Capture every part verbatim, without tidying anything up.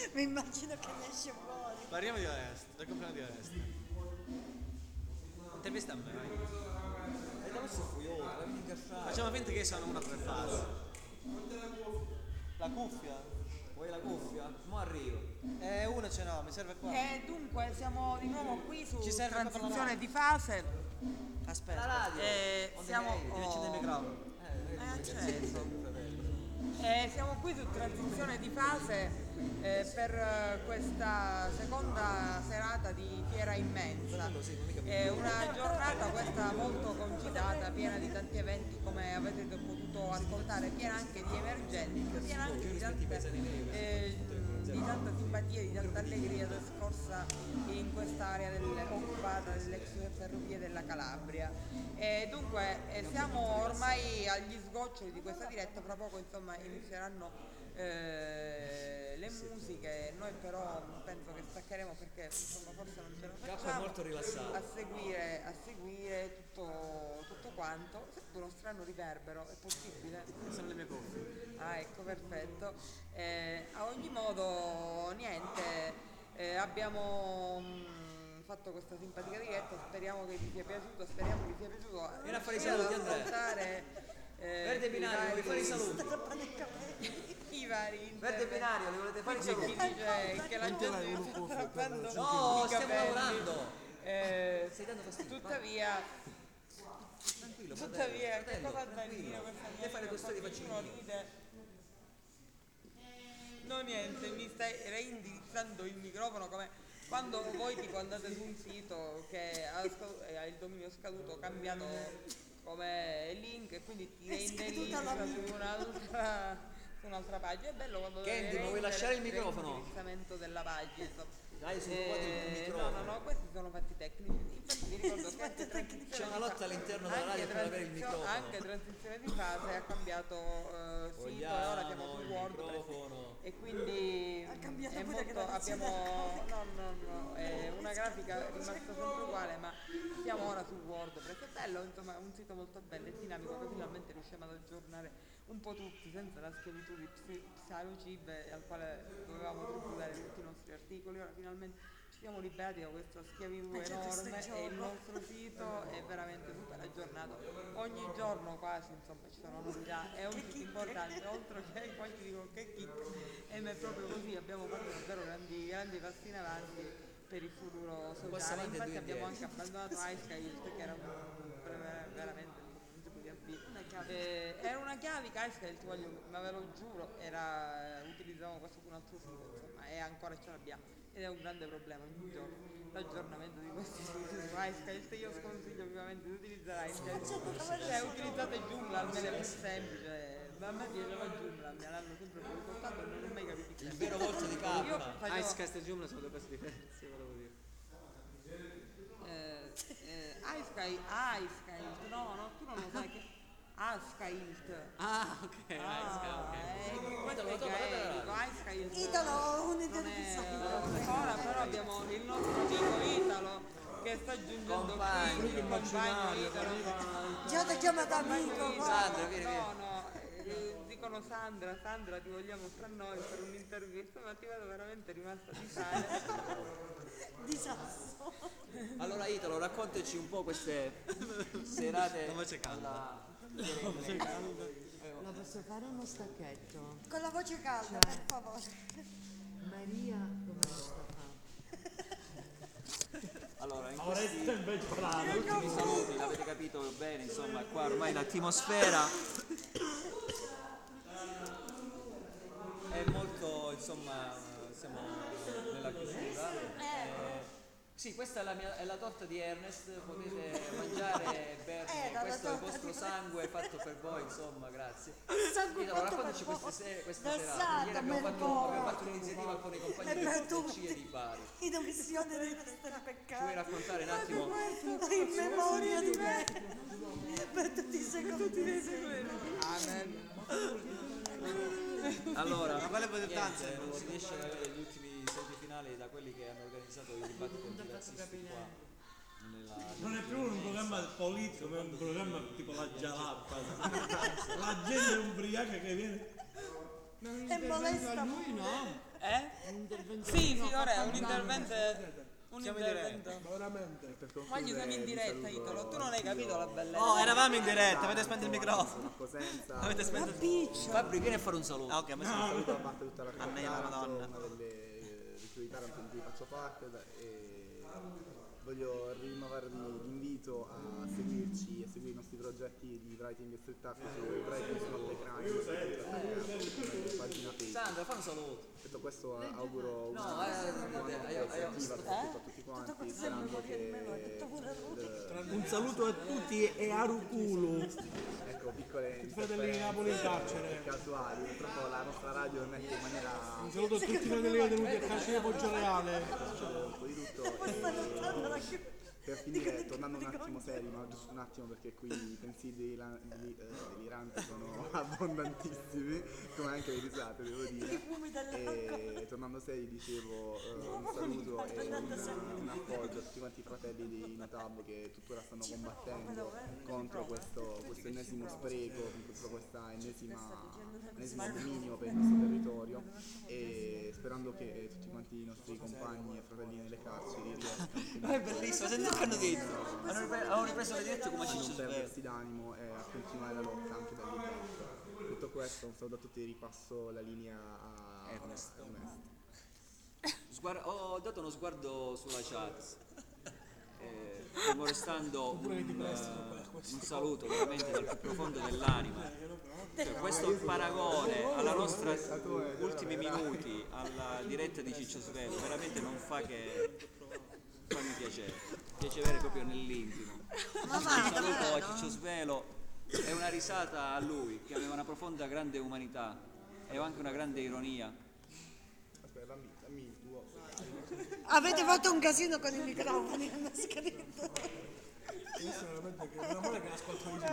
Mi immagino che ne esce fuori. Parliamo di Oreste, del compleanno di Oreste. Intervista a me, vai. E da questo è furioso, la vedi incastrare. Facciamo finta che sono una per fase. La cuffia? Vuoi la cuffia? Mo arrivo. Eh, una ce n'ho, mi serve qua. E dunque siamo di nuovo qui su Ci serve proprio la transizione radio. di fase. Aspetta. La radio! E On the siamo air. Devi accendere il microfono. Eh, È vedi, acceso. mio fratello. E siamo qui su transizione di fase eh, per eh, questa seconda serata di Fiera Immensa. È una giornata questa molto concitata, piena di tanti eventi come avete potuto ascoltare, piena anche di emergenze, piena anche di tante, eh, di tanta simpatia, di tanta allegria trascorsa in quest'area del, occupata dell'ex ferrovie della Calabria. E dunque eh, siamo ormai agli sgoccioli di questa diretta, fra poco insomma inizieranno eh, le musiche, noi però penso che staccheremo perché insomma forse non ce la K è facciamo molto rilassato. a seguire, a seguire tutto, tutto quanto. Sento uno strano riverbero, è possibile? Sono le mie cuffie. Ah, ecco, perfetto. Eh, a ogni modo, niente, eh, abbiamo mh, fatto questa simpatica diretta, speriamo che vi sia piaciuto, speriamo che vi sia piaciuto. Vieni a fare i riuscire ad saluti, Andrea. ascoltare, eh, Verde i binario, vari- vuoi fare i saluti? i vari Verde interventi. binario, li volete fare i Quindi chi saluti? dice che la gente si sta strappando No, i stiamo capelli. lavorando. Eh, Stai dando fastidio. tuttavia, Tranquillo, tuttavia, che fratello, cosa da tranquillo. dire questa Devi fare gente? questo, ti faccio Qualcuno io. ride. No, niente, mi stai reindirizzando il microfono come quando voi tipo andate su un sito che ha, sca- eh, ha il dominio scaduto, cambiato come link e quindi ti È reindirizza scaduta la su un'altra, su un'altra pagina. È bello quando Candy, deve ma vuoi rendere lasciare il microfono? reindirizzamento della pagina. insomma. Dai, sul quadro il Eh, no, microfono. no, no, questi sono fatti tecnici. Infatti vi ricordo che anche transizione C'è una di lotta fa- all'interno della anche radio per avere il transizio- microfono. Anche transizione di fase ha cambiato eh, sito e ora siamo Vogliamo su il WordPress. microfono. E quindi Ha cambiato è pure molto, che la abbiamo no no no è una grafica rimasta sempre uguale, ma siamo ora su WordPress. È bello, insomma, è un sito molto bello e dinamico che finalmente riusciamo ad aggiornare un po' tutti senza la schiavitù di Psi- Psalocib al quale dovevamo tributare tutti i nostri articoli. Ora finalmente ci siamo liberati da questa schiavitù Eh, già questo enorme e il giorno. nostro sito è veramente super aggiornato. Ogni giorno quasi, insomma, ci sono novità. È un sito importante, oltre che poi ti dico che kick. E ma è proprio così, abbiamo fatto davvero grandi, grandi passi in avanti per il futuro passo sociale. avanti e Infatti due abbiamo indietro. anche abbandonato Icekilt, che era un, ver- veramente un tipo di avvio. Eh, era una chiavica Icekilt, voglio, ma ve lo giuro, era, utilizzavamo questo su un altro sito, insomma, e ancora ce l'abbiamo. Ed è un grande problema ogni giorno l'aggiornamento di questi siti su Icekilt. Io sconsiglio vivamente di utilizzare Icekilt, cioè utilizzate Joomla, almeno è più semplice. Ma a me piaceva Joomla, me l'hanno sempre boicottato e non ho mai capito Il che vero volto di io K. facevo, Icecast e Joomla sono due cose diverse, volevo dire. eh, eh, Icekilt, Icekilt, no, no, tu non lo sai che Icekilt. Ah, ok, Icecast, ok. Eh, questo è Guarda, guarda, gaelico, Icekilt. Italo, Non è, un'intervista. ora però abbiamo il nostro amico Italo che sta giungendo Compagno. qui, il compagno Italo. Già ti ho chiamato amico. Compagno guarda. Sandra, vieni, vieni. No, no, eh, dicono Sandra, Sandra ti vogliamo fra noi per un'intervista, ma ti vedo veramente rimasta di sale. Di sasso. Allora Italo, raccontaci un po' queste serate. La voce calda. La posso fare uno stacchetto? Con la voce calda, per favore. Maria come lo sta fa? Allora, in questi ultimi saluti, l'avete capito bene, insomma, qua ormai l'atmosfera è molto, insomma, siamo nella chiusura. Eh, sì, questa è la, mia, è la torta di Ernest, potete mangiare e berne, Eh, dalla questo è il torta vostro di- sangue fatto per voi, insomma, grazie. Sangue Italo, fatto raccontaci per queste, voi. se- queste Del serate. sangue, Ieri abbiamo per fatto, voi. abbiamo fatto un'iniziativa con i compagni E di per Forza tutti. e di Bari. In omissione dei nostri Ci vuoi peccati. raccontare un attimo? In memoria di me. Per tutti i secondi. Allora, Ma quale importanza? niente, non si riesce ad avere gli ultimi semifinali da quelli che hanno organizzato il dibattito antirazzisti qua. Nella, Non è più un programma politico, ma è un programma tipo la Jalappa. La gente ubriaca che viene. E molesta. Lui no. Eh? Sì, sì, ora è un intervento. Un Siamo in intervento. Veramente. Ma gli siamo in diretta, Italo. Tu non hai capito la bellezza. Oh, eravamo in diretta, avete spento il microfono. Cosenza. Avete spento il Fabri, vieni a fare un saluto. Ah, ok, a me Un sono saluto da parte di tutta la A me, la Taranto, Madonna. una delle eh, di Taranto in cui faccio parte e voglio rinnovarvi l'invito a seguirci e seguire i nostri progetti di writing e street art su Writing Small Play Crime, pagina Facebook. Sandra, fai un saluto. Detto questo auguro una No, buona eh, iniziativa soprattutto a tutti Tutto quanti, questo sperando che me l'ho detto che pure lui. Un saluto a tutti e Arukulu. ecco piccole Fratelli di Napoli in carcere. casuali, purtroppo la nostra radio mette in maniera Un saluto a tutti i fratelli detenuti a carcere di Poggioreale. un po' di tutto e per finire, tornando un attimo seri, ma giusto un attimo perché qui i pensieri delira- deli- eh, deliranti sono abbondantissimi, come anche le risate devo dire. E tornando seri dicevo eh, un saluto e un, un appoggio a tutti quanti i fratelli di Notab che tuttora stanno combattendo contro questo, questo ennesimo spreco, contro questa ennesima, ennesimo dominio per il nostro territorio e sperando che tutti quanti i nostri compagni e fratelli nelle carceri riescano È bellissimo, senti che hanno detto. Hanno ripreso, hanno ripreso le dirette come a Ciccio non Svero. perdersi d'animo e a continuare la lotta anche da lì dentro. Detto questo, un saluto a tutti e ripasso la linea a Ernest. Ernest. Sguar- ho dato uno sguardo sulla chat. Eh, stiamo restando un, eh, un saluto veramente dal più profondo dell'anima. Cioè, questo paragone alla nostra ultimi minuti alla diretta di Ciccio Svelo veramente non fa che farmi piacere, piacere proprio nell'intimo. Un saluto a Ciccio Svelo e una risata a lui che aveva una profonda grande umanità e anche una grande ironia. Aspetta, dammi, dammi il tuo. Avete fatto un casino con i microfoni, hanno scritto. Meno male che l'ascolto di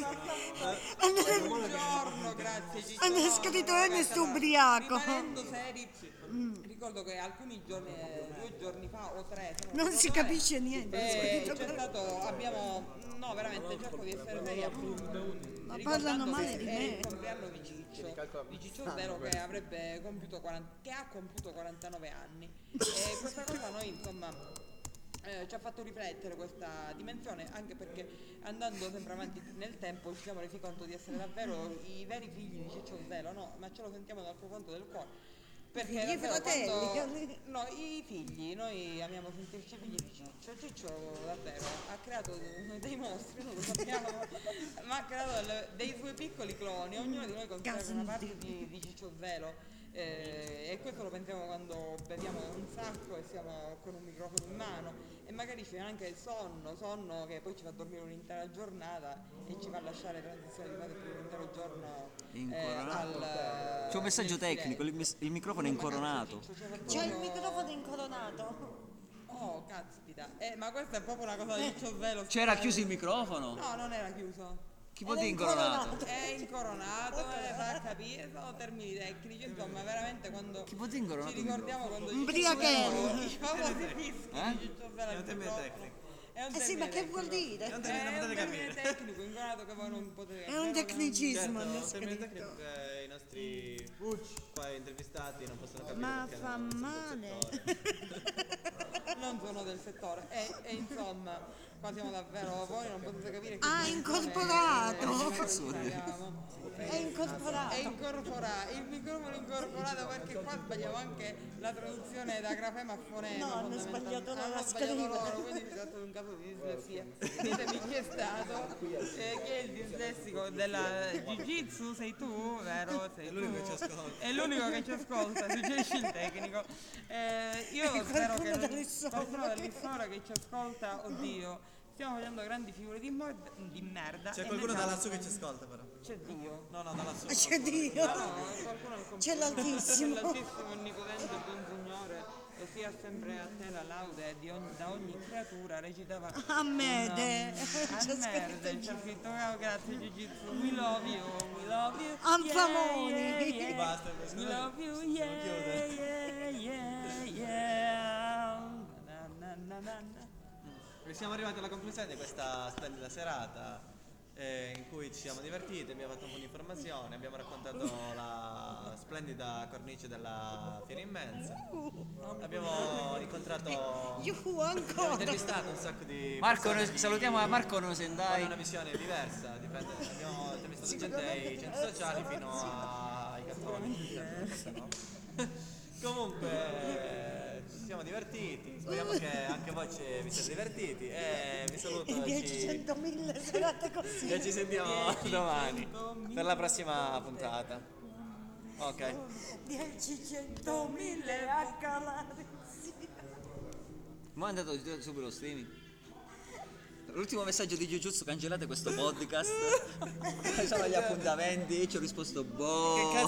Buongiorno, grazie Ciccio. Hanno No, scritto no, Ernest aspetta, no. ubriaco. Rimanendo seri, ricordo che alcuni giorni, eh, due giorni fa o tre, se Non si ricordo capisce niente. bene, eh, scritto c'è per- stato, abbiamo, no veramente cerco di essere seri appunto. Ma Ricordando parlano che male di è me. il compleanno di Ciccio, di Ciccio Svero che avrebbe compiuto quaranta, che ha compiuto quarantanove anni e questa cosa noi insomma eh, ci ha fatto riflettere questa dimensione anche perché andando sempre avanti nel tempo ci siamo resi conto di essere davvero i veri figli di Ciccio Svelo, no? Ma ce lo sentiamo dal profondo del cuore. Perché I davvero fratelli, quando- no, i figli, noi amiamo sentirci figli di Ciccio. Ciccio davvero ha creato dei mostri, non lo sappiamo, ma ha creato delle- dei suoi piccoli cloni, ognuno di noi conserva una parte di, di Ciccio Svelo. Eh, e questo lo pensiamo quando beviamo un sacco e siamo con un microfono in mano e magari c'è anche il sonno, sonno che poi ci fa dormire un'intera giornata e ci fa lasciare transizione di fase per un intero giorno eh, Incoronato. al, C'è un messaggio nel tecnico, il, silenzio. mis- il microfono è incoronato. C'è il microfono incoronato. Oh, caspita. Eh, ma questa è proprio una cosa di Ciccio Svelo. C'era chiuso il microfono? No, non era chiuso. Chi vuol dire incoronato? È incoronato, eh, fa capire, sono termini tecnici, insomma, veramente quando Chi vuol dire incoronato? ci ricordiamo quando Ubriachello. i famosi fischi Eh? di Ciccio Svelo al microfono. È un Eh sì, ma termine che vuol tecnico. dire? È un termine tecnico, incoronato che voi non potete È un tecnicismo, hanno un termine scritto. tecnico che i nostri qua intervistati non possono capire Ma perché fa non sono del male. settore. non sono del settore e, e insomma qua siamo davvero voi non potete capire che Ah, dimensione incorporato. è- Cazzo vuol dire? abbiamo. È incorporato. È incorporato, il microfono incorporato perché qua sbagliamo anche la traduzione da grafema a fonema. No, hanno fondamentalmente. sbagliato loro Hanno a sbagliato scrivere. loro, quindi si tratta di un caso di dislessia. Ditemi chi è stato, eh, chi è il dislessico della Jiu-Jitsu, sei tu, vero? Sei È l'unico tu. che ci ascolta. È l'unico che ci ascolta, suggerisci il tecnico. Eh, io spero che qualcuno da non- Lissora. qualcuno da Lissora che ci ascolta, oddio. Stiamo facendo grandi figure di, mod- di merda. C'è e qualcuno ne da sa- lassù che ci ascolta però. C'è Dio. No, no, da lassù. C'è Dio. Ah, no, qualcuno al C'è l'Altissimo. L'Altissimo, onnipotente, buon Signore, e sia sempre a te la laude di ogni, da ogni creatura, recitava. A me, te. A C'è merda, scritto c'è scritto, oh, grazie Jiu-Jitsu, we love you, we love you. Anfamoni. Yeah, yeah, yeah. Basta, We secondo me love you, possiamo yeah, chiudere. yeah, yeah, yeah. Na, na, na, na, na. E siamo arrivati alla conclusione di questa splendida serata. eh, in cui ci siamo divertiti, abbiamo fatto un po' di informazione, abbiamo raccontato la splendida cornice della Fiera Immensa, abbiamo incontrato, Io abbiamo ancora. intervistato un sacco di Marco, persone noi- di- salutiamo a Marco con Nosendai. una visione diversa, dipende, abbiamo intervistato gente ai centri sociali fino ai cattolici. No? Comunque ci siamo divertiti, speriamo che anche voi ci- vi siete divertiti e vi saluto In e dieci, ci, centomila serate così. e ci sentiamo domani per la prossima puntata. Ok. dieci, centomila a calare. Ma è andato di- subito lo streaming. L'ultimo messaggio di Jujutsu, cancellate questo podcast. Sono gli appuntamenti, ci ho risposto boh. Che cazzo